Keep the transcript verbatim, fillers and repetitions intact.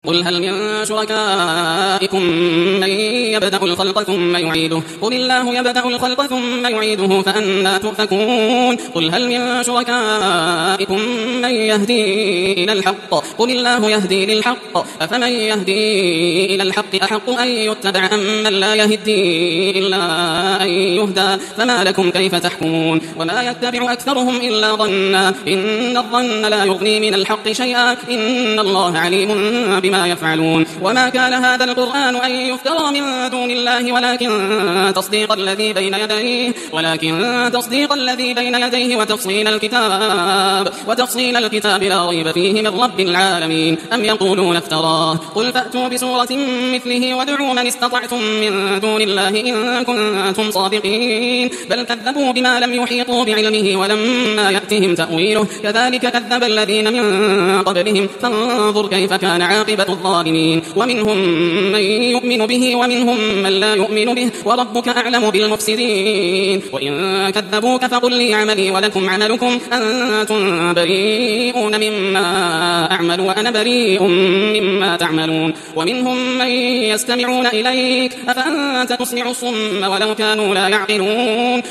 قل هل من شركائكم من يبدأ الخلق ثم يعيده قل الله يبدأ الخلق ثم يعيده فأنى تؤفكون قل هل من شركائكم من يهدي إلى الحق قل الله يهدي للحق أفمن يهدي إلى الحق أحق أن يتبع أم من لا يهدي إلا أن يهدى فما لكم كيف تحكمون وما يتبع أكثرهم إلا ظنا إن الظن لا يغني من الحق شيئا إن الله عليم بما يفعلون وما كان هذا القرآن أن يفترى من دون الله ولكن تصديق الذي بين يديه ولكن تصديق الذي بين يديه وتفصيل الكتاب وتفصيل الكتاب لا ريب فيه من رب العالمين أم يقولون افتراه قل فأتوا بسورة مثله وادعوا من استطعتم من دون الله إن كنتم صادقين بل كذبوا بما لم يحيطوا بعلمه ولما يأتهم تأويله كذلك كذب الذين من قبلهم فانظر كيف كان عاقبة الظالمين ومنهم من يؤمن به ومنهم من لا يؤمن به وربك أعلم بالمفسدين وإن كذبوك فقل لي عملي ولكم عملكم أنتم بريئون مما أعمل وأنا بريء مما تعملون ومنهم من يستمعون إليك أفأنت تسمع الصم ولو كانوا لا يعقلون